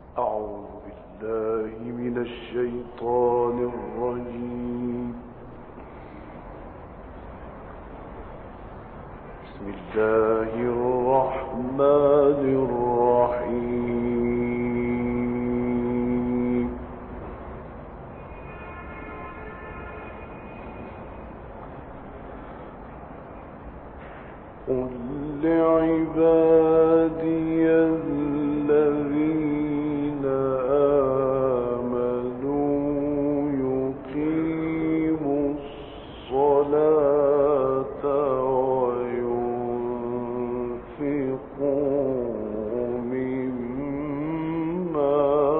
أعوذ بالله من الشيطان الرجيم. بسم الله الرحمن الرحيم. قل لعبادي الذين آمنوا يقيموا الصلاة وينفقوا مما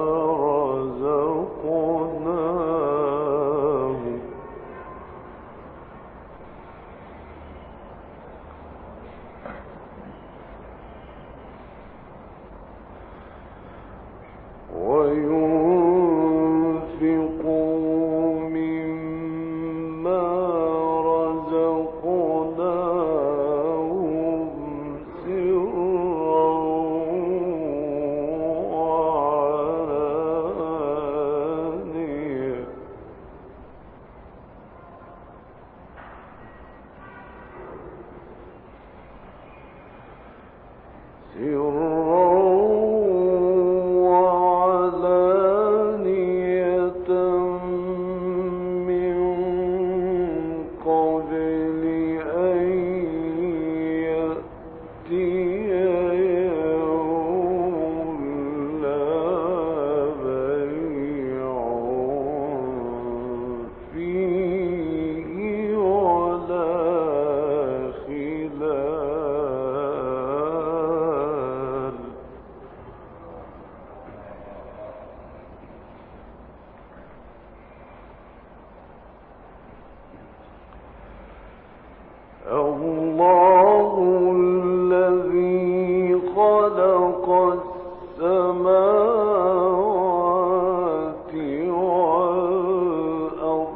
رزقناهم الله الذي خلق السماوات والأرض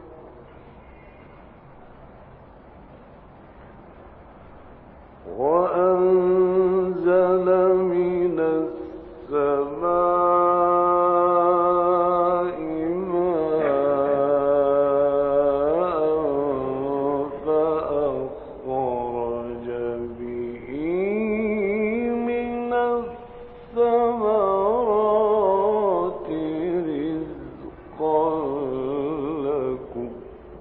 وأنزل من السماء ماء فأخرج به من الثمرات رزقا لكم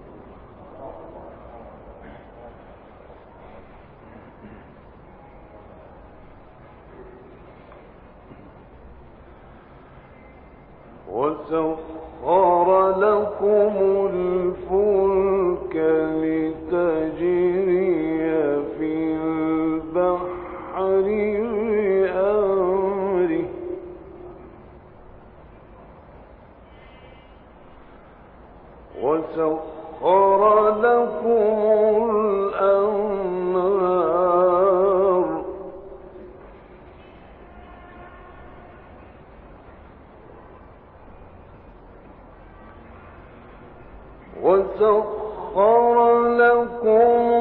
وسخر لكم الفلك لتجري في البحر بأمره وسخر لكم الأنهار وسخر لكم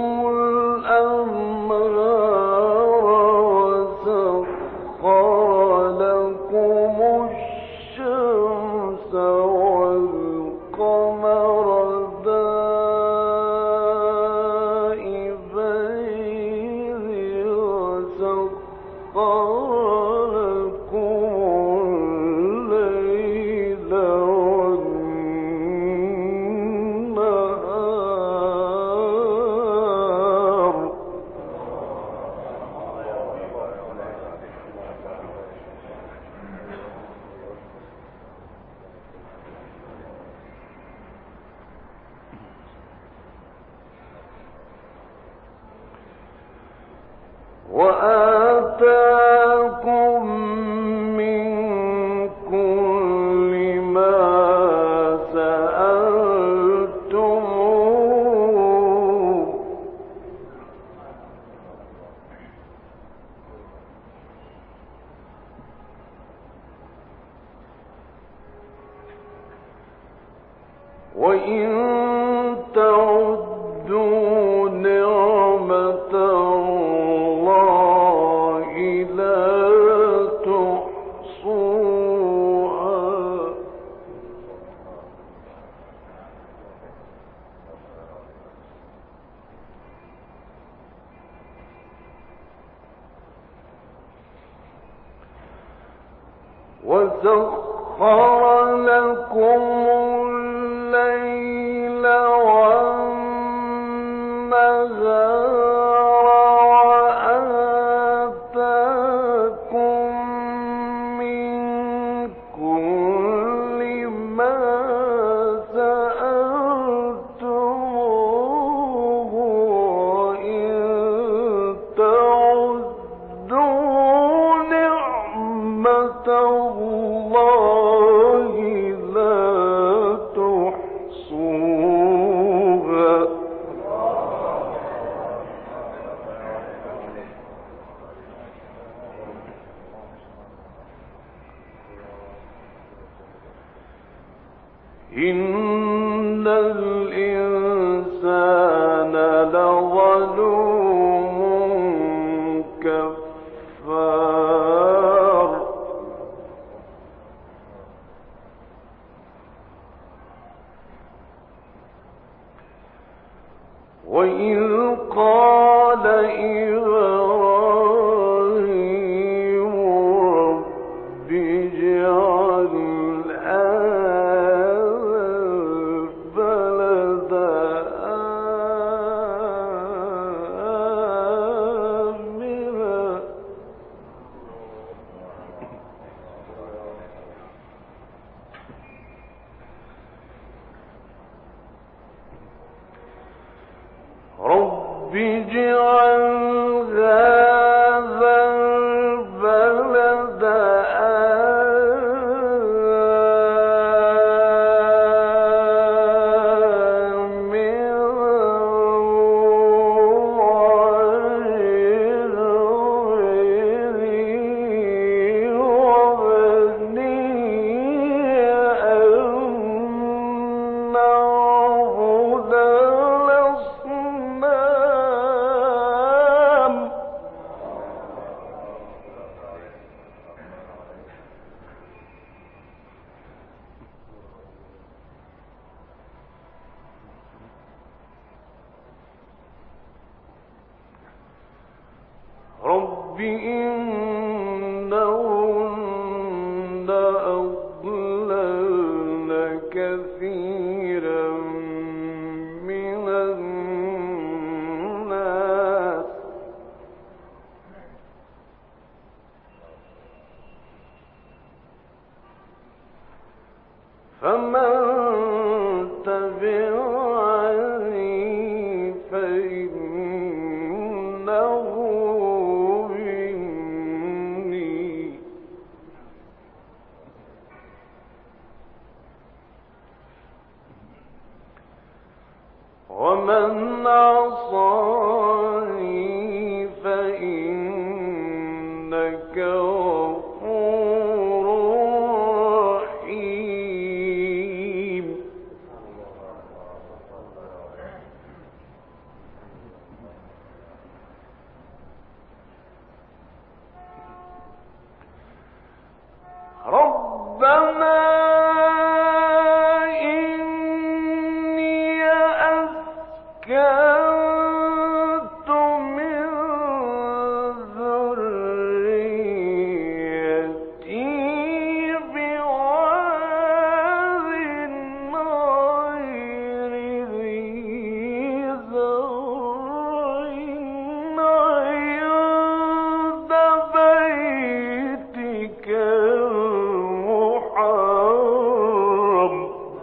وسخر لكم الشمس والقمر دائبين وسخر لكم الليل وآتاكم من كل ما سألتموه وإن تعدوا نعمة الله لا تحصوها وسخر لكم الليل والنهار وآتاكم من كل ما سألتموه وإن تعدوا نعمة الله لا تحصوها إن الإنسان لظلوم كفار وإذ قال إبراهيم رب اجعل هذا البلد آمنا رب اجعل هذا البلد آمنا واجنبني وبني أن نعبد الأصنام رب إنهن أضللن كثيرا من الناس فمن تبعني فإنه مني ومن عصاني فإنك غفور رحيم ربنا إني أسكنت من ذريتي بواد غير ذي زرع عند بيتك المحرم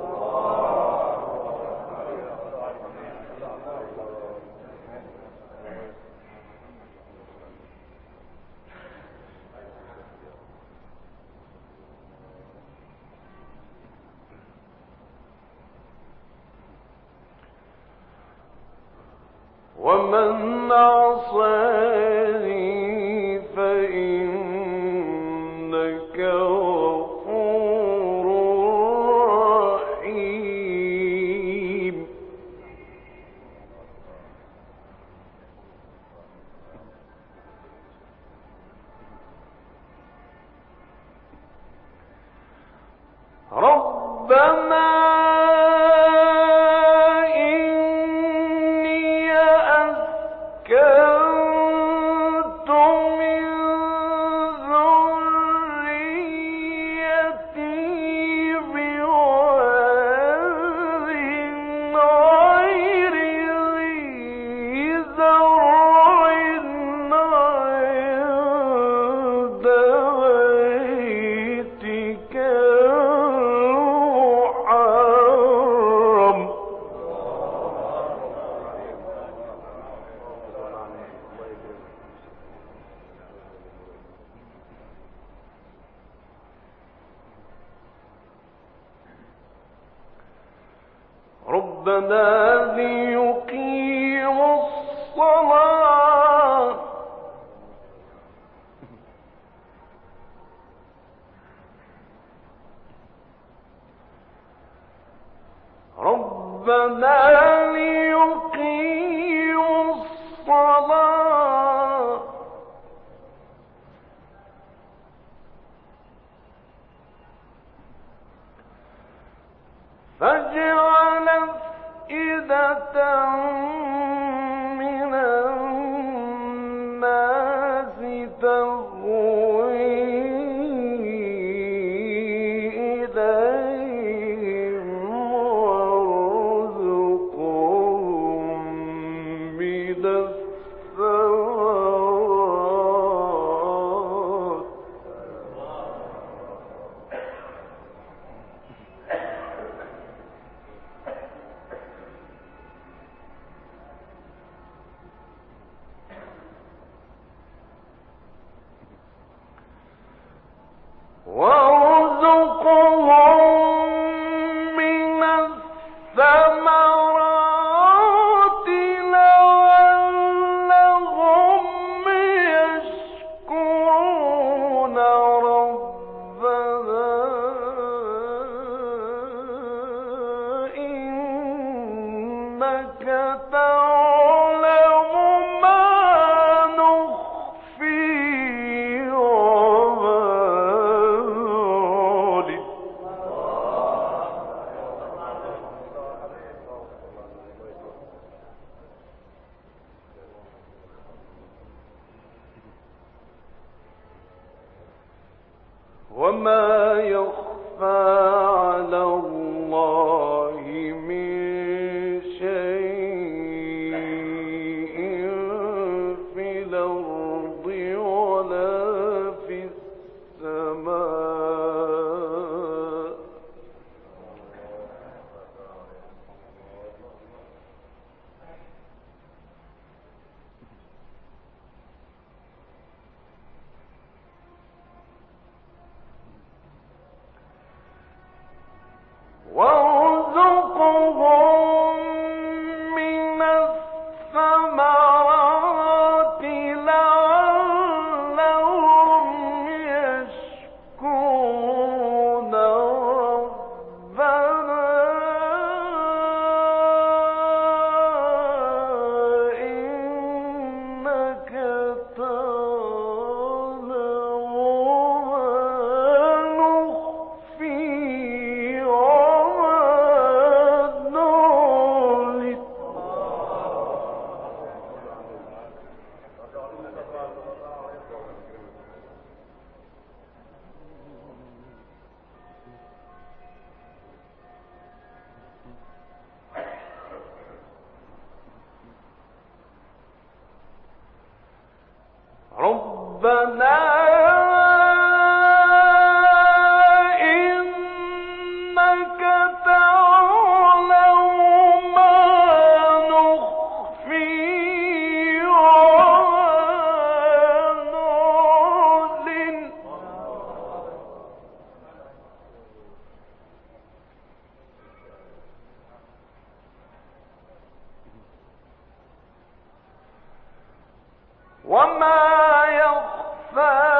ومن عصاني فإنك غفور رحيم ربنا إني أسكنت من ذريتي ربنا ليقيموا الصلاة ربنا ليقيموا الصلاة فاجعل أفئدة من الناس تهوي إليهم وارزقهم من الثمرات وارزقهم من الثمرات لعلهم يشكرون ربنا إنك تعلم ما نخفي وما نعلن وما يخفى على الله من شيء في الأرض ولا في السماء وارزقهم من الثمرات لعلهم يشكرون ربنا إنك تعلم ما نخفي وما نعلن ربنا إنك تعلم ما نخفي وما نعلن وما يخفى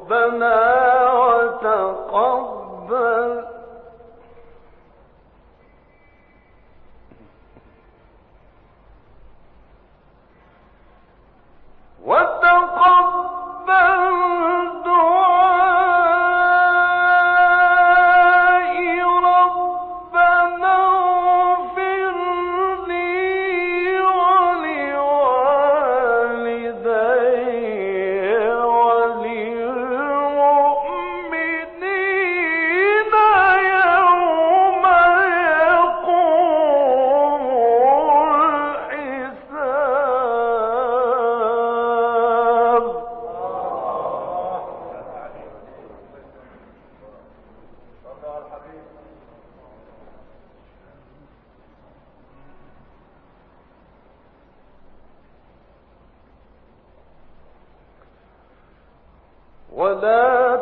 ولا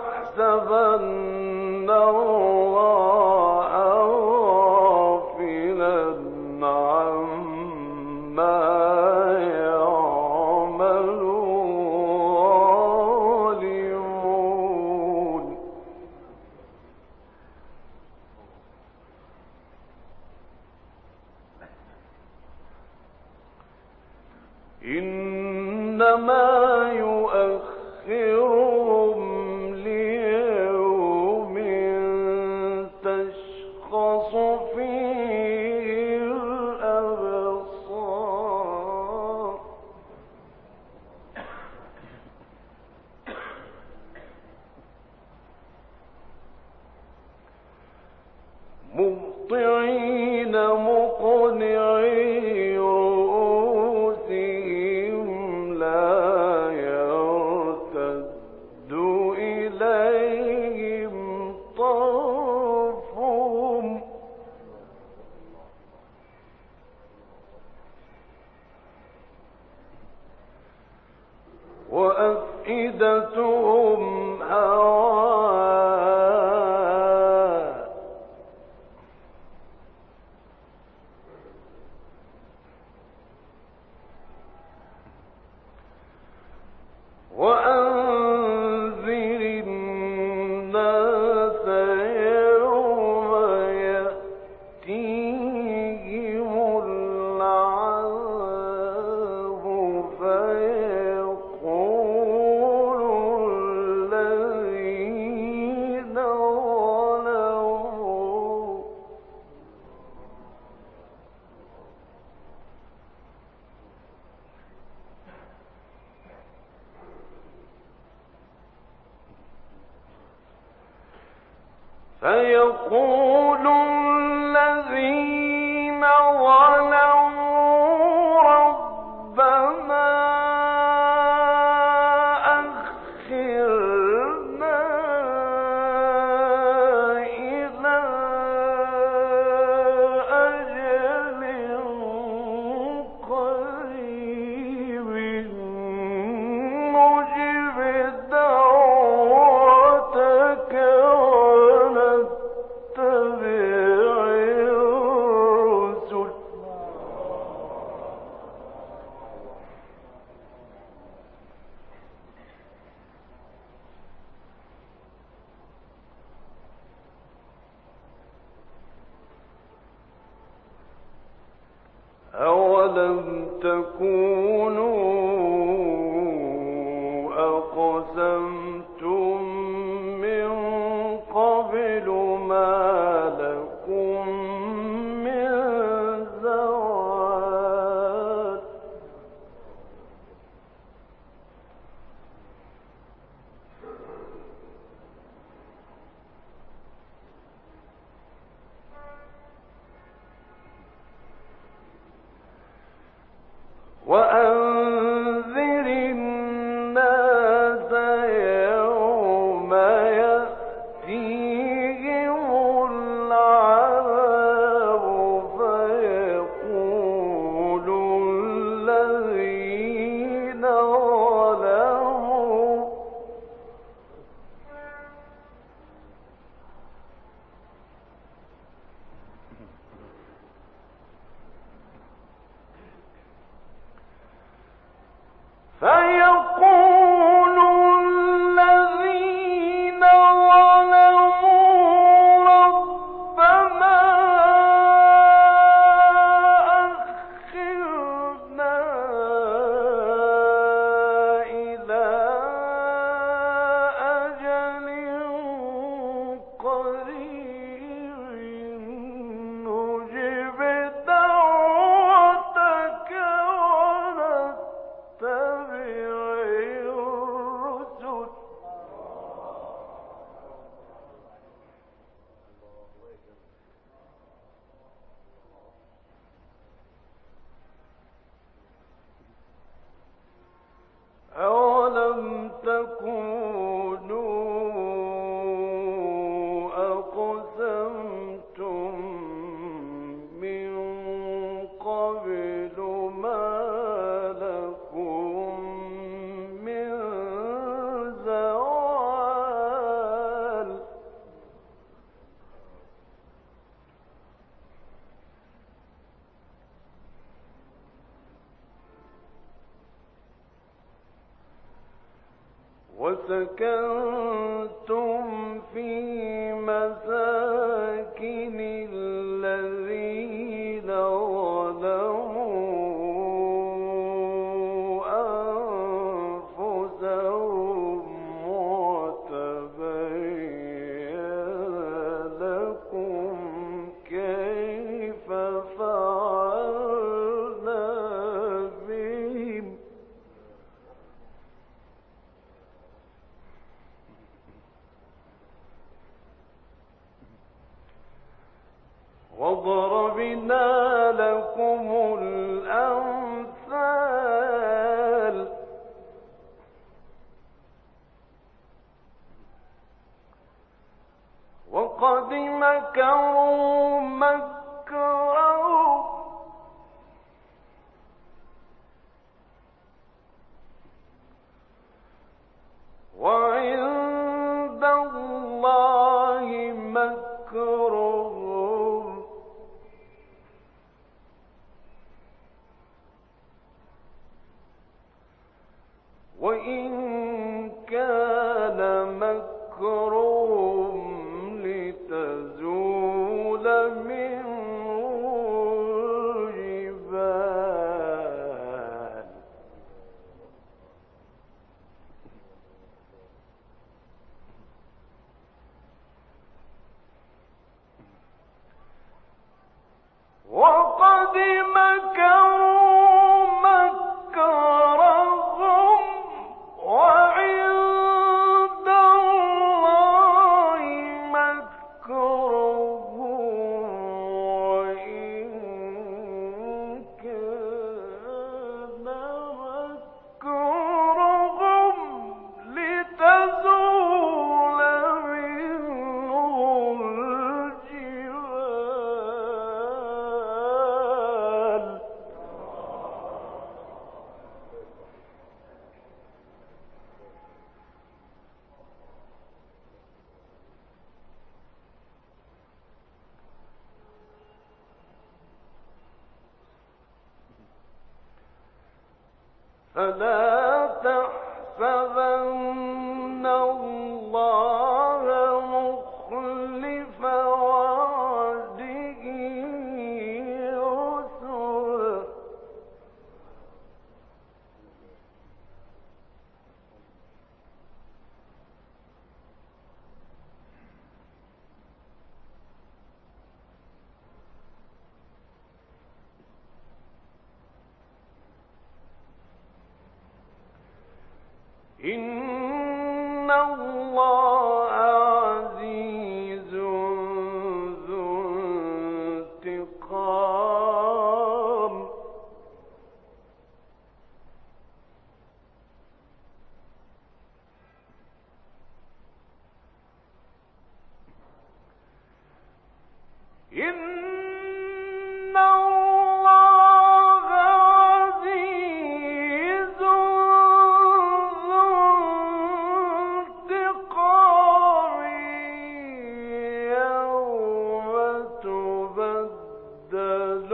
تحسبن الله غافلا عما يعمل الظالمون إنما يؤخرهم ليوم تشخص فيه الأبصار مهطعين مقنعي رؤوسهم لا يرتد إليهم طرفهم وأفئدتهم هواء وأنذر الناس يوم يأتيهم العذاب فيقول الذين ظلموا ربنا أخرنا إلى أجل قريب نجب دعوتك ونتبع الرسل أولم تكونوا أقسمتم من قبل ما لكم من زوال وأن وسكنتم في مساكن الذين ظلموا أنفسهم وتبين لكم كيف فعلنا بهم وضربنا لكم الأمثال وقد مكروا مكرهم وعند الله مكرهم وإن كان مكرهم لتزول منه الجبال وقد مكروا مكرهم وعند الله مكرهم وإن كان مكرهم لتزول منه الجبال فلا تحسبن الله مخلف وعده رسله إن الله عزيز ذو انتقام إن الله عزيز ذو انتقام يوم تبدل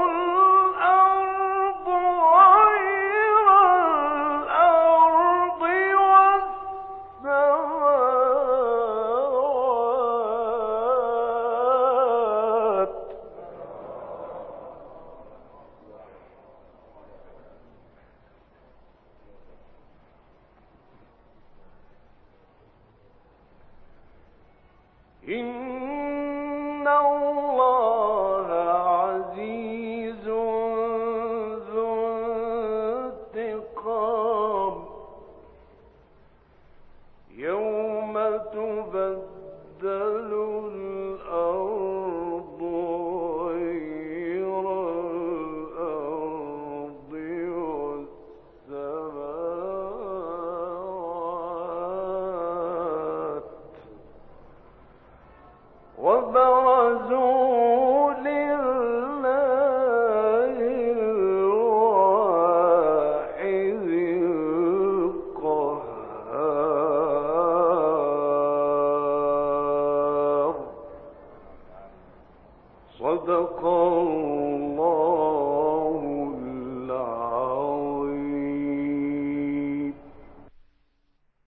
الأرض غير الأرض والسماوات إن الله عزيز ذو انتقام يوم تبدل الأرض غير الأرض والسماوات وبرزوا لله الواحد القهار صدق الله